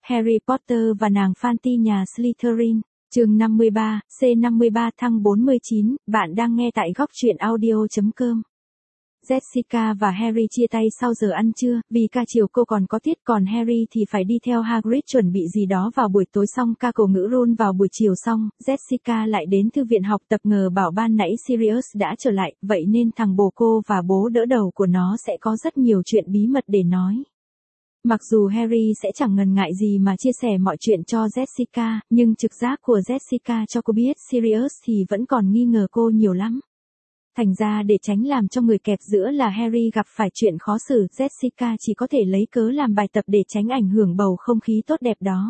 Harry Potter và nàng Fanty nhà Slytherin, chương 53, C53 thăng 49, bạn đang nghe tại góc truyện audio.com. Jessica và Harry chia tay sau giờ ăn trưa, vì ca chiều cô còn có tiết, còn Harry thì phải đi theo Hagrid chuẩn bị gì đó vào buổi tối, xong ca cổ ngữ Ron vào buổi chiều xong, Jessica lại đến thư viện học tập, ngờ bảo ban nãy Sirius đã trở lại, vậy nên thằng bồ cô và bố đỡ đầu của nó sẽ có rất nhiều chuyện bí mật để nói. Mặc dù Harry sẽ chẳng ngần ngại gì mà chia sẻ mọi chuyện cho Jessica, nhưng trực giác của Jessica cho cô biết Sirius thì vẫn còn nghi ngờ cô nhiều lắm. Thành ra để tránh làm cho người kẹp giữa là Harry gặp phải chuyện khó xử, Jessica chỉ có thể lấy cớ làm bài tập để tránh ảnh hưởng bầu không khí tốt đẹp đó.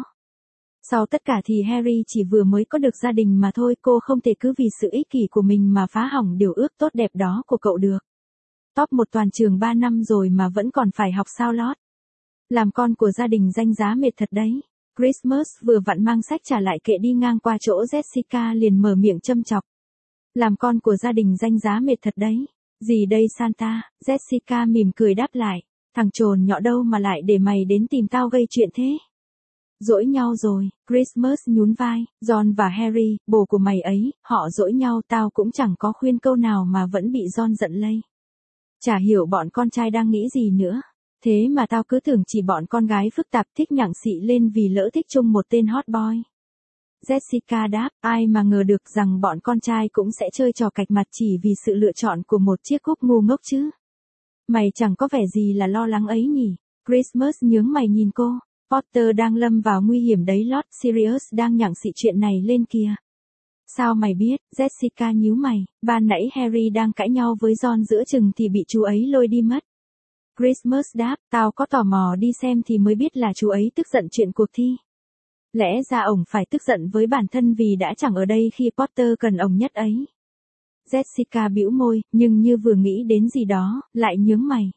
Sau tất cả thì Harry chỉ vừa mới có được gia đình mà thôi, cô không thể cứ vì sự ích kỷ của mình mà phá hỏng điều ước tốt đẹp đó của cậu được. Top 1 toàn trường 3 năm rồi mà vẫn còn phải học sao lót. Làm con của gia đình danh giá mệt thật đấy. Christmas vừa vặn mang sách trả lại kệ đi ngang qua chỗ Jessica liền mở miệng châm chọc. Làm con của gia đình danh giá mệt thật đấy. Gì đây Santa? Jessica mỉm cười đáp lại. Thằng trồn nhọ đâu mà lại để mày đến tìm tao gây chuyện thế? Dỗi nhau rồi, Christmas nhún vai. Ron và Harry, bồ của mày ấy, họ dỗi nhau, tao cũng chẳng có khuyên câu nào mà vẫn bị Ron giận lây. Chả hiểu bọn con trai đang nghĩ gì nữa. Thế mà tao cứ tưởng chỉ bọn con gái phức tạp thích nhặng xị lên vì lỡ thích chung một tên hot boy. Jessica đáp, ai mà ngờ được rằng bọn con trai cũng sẽ chơi trò cạch mặt chỉ vì sự lựa chọn của một chiếc cúp ngu ngốc chứ. Mày chẳng có vẻ gì là lo lắng ấy nhỉ? Christmas nhướng mày nhìn cô. Potter đang lâm vào nguy hiểm đấy Lord, Sirius đang nhặng xị chuyện này lên kìa. Sao mày biết? Jessica nhíu mày. Ban nãy Harry đang cãi nhau với Ron giữa chừng thì bị chú ấy lôi đi mất. Christmas đáp, tao có tò mò đi xem thì mới biết là chú ấy tức giận chuyện cuộc thi. Lẽ ra ổng phải tức giận với bản thân vì đã chẳng ở đây khi Potter cần ổng nhất ấy. Jessica bĩu môi, nhưng như vừa nghĩ đến gì đó, lại nhướng mày.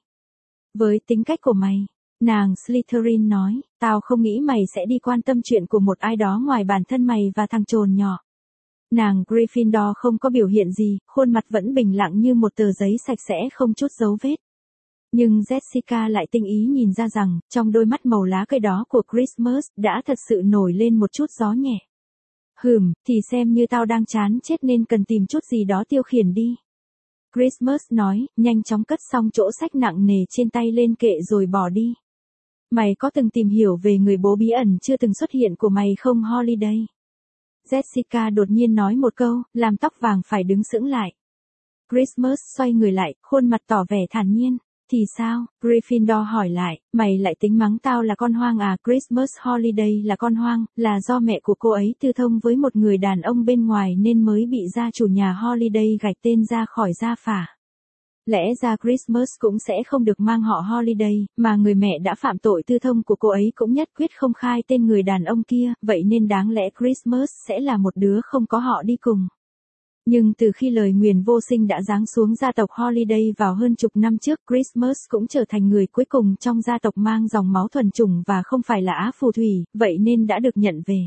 Với tính cách của mày, nàng Slytherin nói, tao không nghĩ mày sẽ đi quan tâm chuyện của một ai đó ngoài bản thân mày và thằng trồn nhỏ. Nàng Gryffindor không có biểu hiện gì, khuôn mặt vẫn bình lặng như một tờ giấy sạch sẽ không chút dấu vết. Nhưng Jessica lại tinh ý nhìn ra rằng, trong đôi mắt màu lá cây đó của Christmas, đã thật sự nổi lên một chút gió nhẹ. Thì xem như tao đang chán chết nên cần tìm chút gì đó tiêu khiển đi. Christmas nói, nhanh chóng cất xong chỗ sách nặng nề trên tay lên kệ rồi bỏ đi. Mày có từng tìm hiểu về người bố bí ẩn chưa từng xuất hiện của mày không Holiday? Jessica đột nhiên nói một câu, làm tóc vàng phải đứng sững lại. Christmas xoay người lại, khuôn mặt tỏ vẻ thản nhiên. Thì sao? Gryffindor hỏi lại, mày lại tính mắng tao là con hoang à? Christmas Holiday là con hoang, là do mẹ của cô ấy tư thông với một người đàn ông bên ngoài nên mới bị gia chủ nhà Holiday gạch tên ra khỏi gia phả. Lẽ ra Christmas cũng sẽ không được mang họ Holiday, mà người mẹ đã phạm tội tư thông của cô ấy cũng nhất quyết không khai tên người đàn ông kia, vậy nên đáng lẽ Christmas sẽ là một đứa không có họ đi cùng. Nhưng từ khi lời nguyền vô sinh đã giáng xuống gia tộc Holiday vào hơn chục năm trước, Christmas cũng trở thành người cuối cùng trong gia tộc mang dòng máu thuần chủng và không phải là á phù thủy, vậy nên đã được nhận về.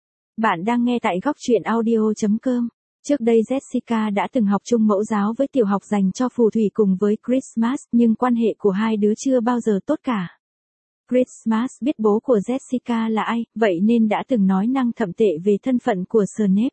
Bạn đang nghe tại góc truyện audio.com. Trước đây Jessica đã từng học chung mẫu giáo với tiểu học dành cho phù thủy cùng với Christmas, nhưng quan hệ của hai đứa chưa bao giờ tốt cả. Christmas biết bố của Jessica là ai, vậy nên đã từng nói năng thậm tệ về thân phận của Snape.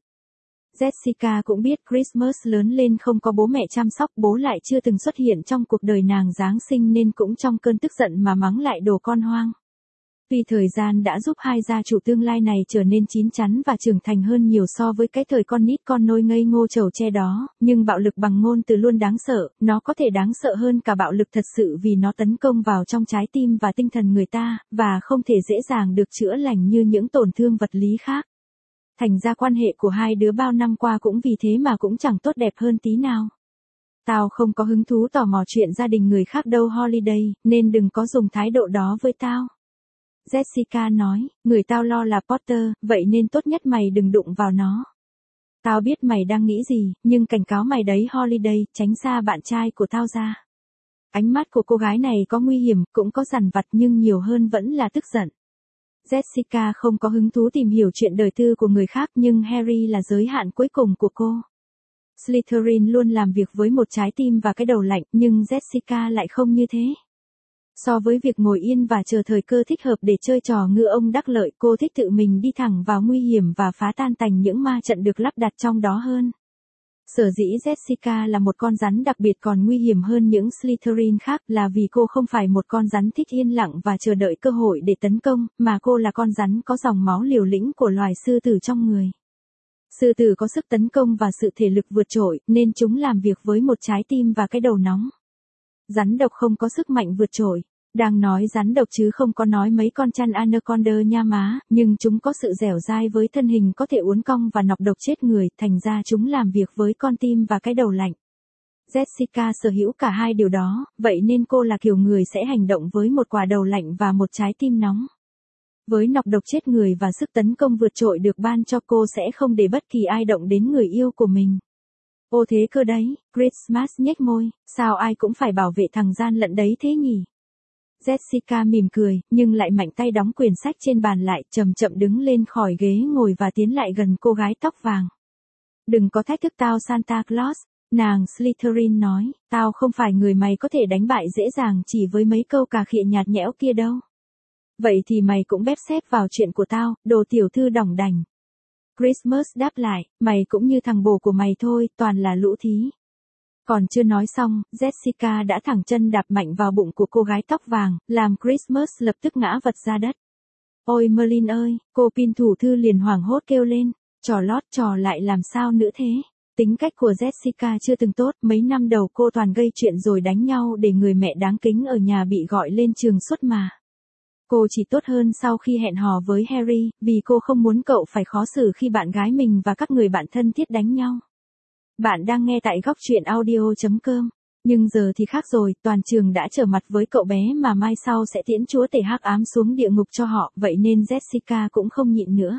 Jessica cũng biết Christmas lớn lên không có bố mẹ chăm sóc, bố lại chưa từng xuất hiện trong cuộc đời nàng Giáng sinh nên cũng trong cơn tức giận mà mắng lại đồ con hoang. Tuy thời gian đã giúp hai gia chủ tương lai này trở nên chín chắn và trưởng thành hơn nhiều so với cái thời con nít con nôi ngây ngô chầu tre đó, nhưng bạo lực bằng ngôn từ luôn đáng sợ, nó có thể đáng sợ hơn cả bạo lực thật sự vì nó tấn công vào trong trái tim và tinh thần người ta, và không thể dễ dàng được chữa lành như những tổn thương vật lý khác. Thành ra quan hệ của hai đứa bao năm qua cũng vì thế mà cũng chẳng tốt đẹp hơn tí nào. Tao không có hứng thú tò mò chuyện gia đình người khác đâu Holiday, nên đừng có dùng thái độ đó với tao. Jessica nói, người tao lo là Potter, vậy nên tốt nhất mày đừng đụng vào nó. Tao biết mày đang nghĩ gì, nhưng cảnh cáo mày đấy Holiday, tránh xa bạn trai của tao ra. Ánh mắt của cô gái này có nguy hiểm, cũng có dằn vặt nhưng nhiều hơn vẫn là tức giận. Jessica không có hứng thú tìm hiểu chuyện đời tư của người khác nhưng Harry là giới hạn cuối cùng của cô. Slytherin luôn làm việc với một trái tim và cái đầu lạnh nhưng Jessica lại không như thế. So với việc ngồi yên và chờ thời cơ thích hợp để chơi trò ngư ông đắc lợi, cô thích tự mình đi thẳng vào nguy hiểm và phá tan tành những ma trận được lắp đặt trong đó hơn. Sở dĩ Jessica là một con rắn đặc biệt còn nguy hiểm hơn những Slytherin khác là vì cô không phải một con rắn thích yên lặng và chờ đợi cơ hội để tấn công, mà cô là con rắn có dòng máu liều lĩnh của loài sư tử trong người. Sư tử có sức tấn công và sự thể lực vượt trội, nên chúng làm việc với một trái tim và cái đầu nóng. Rắn độc không có sức mạnh vượt trội. Đang nói rắn độc chứ không có nói mấy con chăn anaconda nha má, nhưng chúng có sự dẻo dai với thân hình có thể uốn cong và nọc độc chết người, thành ra chúng làm việc với con tim và cái đầu lạnh. Jessica sở hữu cả hai điều đó, vậy nên cô là kiểu người sẽ hành động với một quả đầu lạnh và một trái tim nóng. Với nọc độc chết người và sức tấn công vượt trội được ban cho, cô sẽ không để bất kỳ ai động đến người yêu của mình. Ô thế cơ đấy, Christmas nhếch môi, sao ai cũng phải bảo vệ thằng gian lận đấy thế nhỉ? Jessica mỉm cười, nhưng lại mạnh tay đóng quyển sách trên bàn lại, chậm chậm đứng lên khỏi ghế ngồi và tiến lại gần cô gái tóc vàng. Đừng có thách thức tao Santa Claus, nàng Slytherin nói, tao không phải người mày có thể đánh bại dễ dàng chỉ với mấy câu cà khịa nhạt nhẽo kia đâu. Vậy thì mày cũng bép xép vào chuyện của tao, đồ tiểu thư đỏng đành. Christmas đáp lại, mày cũng như thằng bồ của mày thôi, toàn là lũ thí. Còn chưa nói xong, Jessica đã thẳng chân đạp mạnh vào bụng của cô gái tóc vàng, làm Christmas lập tức ngã vật ra đất. Ôi Merlin ơi, cô pin thủ thư liền hoảng hốt kêu lên, trò lót trò lại làm sao nữa thế? Tính cách của Jessica chưa từng tốt, mấy năm đầu cô toàn gây chuyện rồi đánh nhau để người mẹ đáng kính ở nhà bị gọi lên trường suốt mà. Cô chỉ tốt hơn sau khi hẹn hò với Harry, vì cô không muốn cậu phải khó xử khi bạn gái mình và các người bạn thân thiết đánh nhau. Bạn đang nghe tại góc truyện audio.com. Nhưng giờ thì khác rồi, toàn trường đã trở mặt với cậu bé mà mai sau sẽ tiễn chúa tể hắc ám xuống địa ngục cho họ, vậy nên Jessica cũng không nhịn nữa.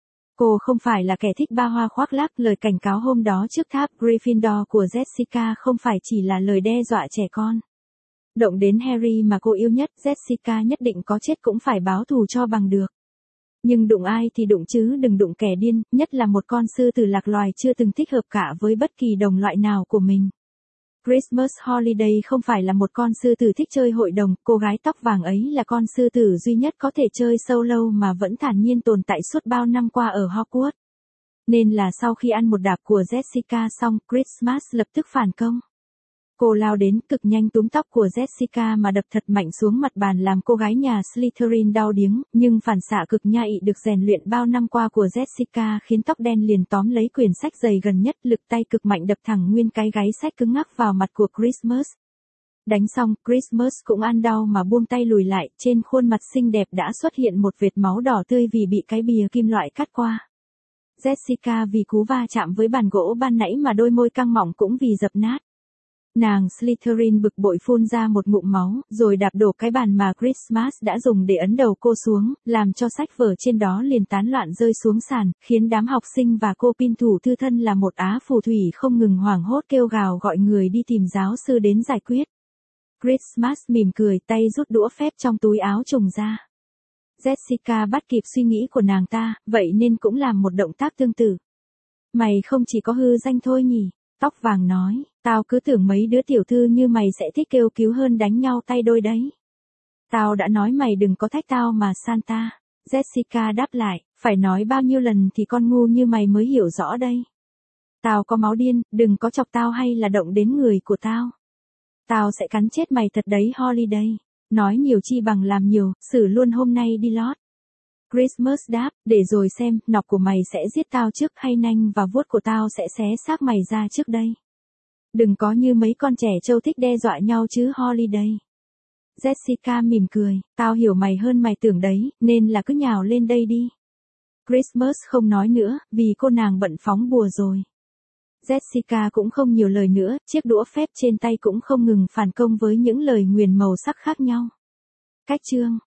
Cô không phải là kẻ thích ba hoa khoác lác, lời cảnh cáo hôm đó trước tháp Gryffindor của Jessica không phải chỉ là lời đe dọa trẻ con. Động đến Harry mà cô yêu nhất, Jessica nhất định có chết cũng phải báo thù cho bằng được. Nhưng đụng ai thì đụng chứ đừng đụng kẻ điên, nhất là một con sư tử lạc loài chưa từng thích hợp cả với bất kỳ đồng loại nào của mình. Christmas Holiday không phải là một con sư tử thích chơi hội đồng, cô gái tóc vàng ấy là con sư tử duy nhất có thể chơi solo mà vẫn thản nhiên tồn tại suốt bao năm qua ở Hogwarts. Nên là sau khi ăn một đạp của Jessica xong, Christmas lập tức phản công. Cô lao đến, cực nhanh túm tóc của Jessica mà đập thật mạnh xuống mặt bàn làm cô gái nhà Slytherin đau điếng, nhưng phản xạ cực nhạy được rèn luyện bao năm qua của Jessica khiến tóc đen liền tóm lấy quyển sách dày gần nhất, lực tay cực mạnh đập thẳng nguyên cái gáy sách cứng ngắc vào mặt của Christmas. Đánh xong, Christmas cũng ăn đau mà buông tay lùi lại, trên khuôn mặt xinh đẹp đã xuất hiện một vệt máu đỏ tươi vì bị cái bìa kim loại cắt qua. Jessica vì cú va chạm với bàn gỗ ban nãy mà đôi môi căng mỏng cũng vì dập nát. Nàng Slytherin bực bội phun ra một ngụm máu, rồi đạp đổ cái bàn mà Christmas đã dùng để ấn đầu cô xuống, làm cho sách vở trên đó liền tán loạn rơi xuống sàn, khiến đám học sinh và cô pin thủ thư thân là một á phù thủy không ngừng hoảng hốt kêu gào gọi người đi tìm giáo sư đến giải quyết. Christmas mỉm cười, tay rút đũa phép trong túi áo trùng ra. Jessica bắt kịp suy nghĩ của nàng ta, vậy nên cũng làm một động tác tương tự. Mày không chỉ có hư danh thôi nhỉ? Tóc vàng nói, tao cứ tưởng mấy đứa tiểu thư như mày sẽ thích kêu cứu hơn đánh nhau tay đôi đấy. Tao đã nói mày đừng có thách tao mà Santa. Jessica đáp lại, phải nói bao nhiêu lần thì con ngu như mày mới hiểu rõ đây. Tao có máu điên, đừng có chọc tao hay là động đến người của tao. Tao sẽ cắn chết mày thật đấy Holiday. Nói nhiều chi bằng làm nhiều, xử luôn hôm nay đi lót. Christmas đáp, để rồi xem, nọc của mày sẽ giết tao trước hay nanh và vuốt của tao sẽ xé xác mày ra trước đây. Đừng có như mấy con trẻ trâu thích đe dọa nhau chứ Holiday. Jessica mỉm cười, tao hiểu mày hơn mày tưởng đấy, nên là cứ nhào lên đây đi. Christmas không nói nữa, vì cô nàng bận phóng bùa rồi. Jessica cũng không nhiều lời nữa, chiếc đũa phép trên tay cũng không ngừng phản công với những lời nguyền màu sắc khác nhau. Cách chương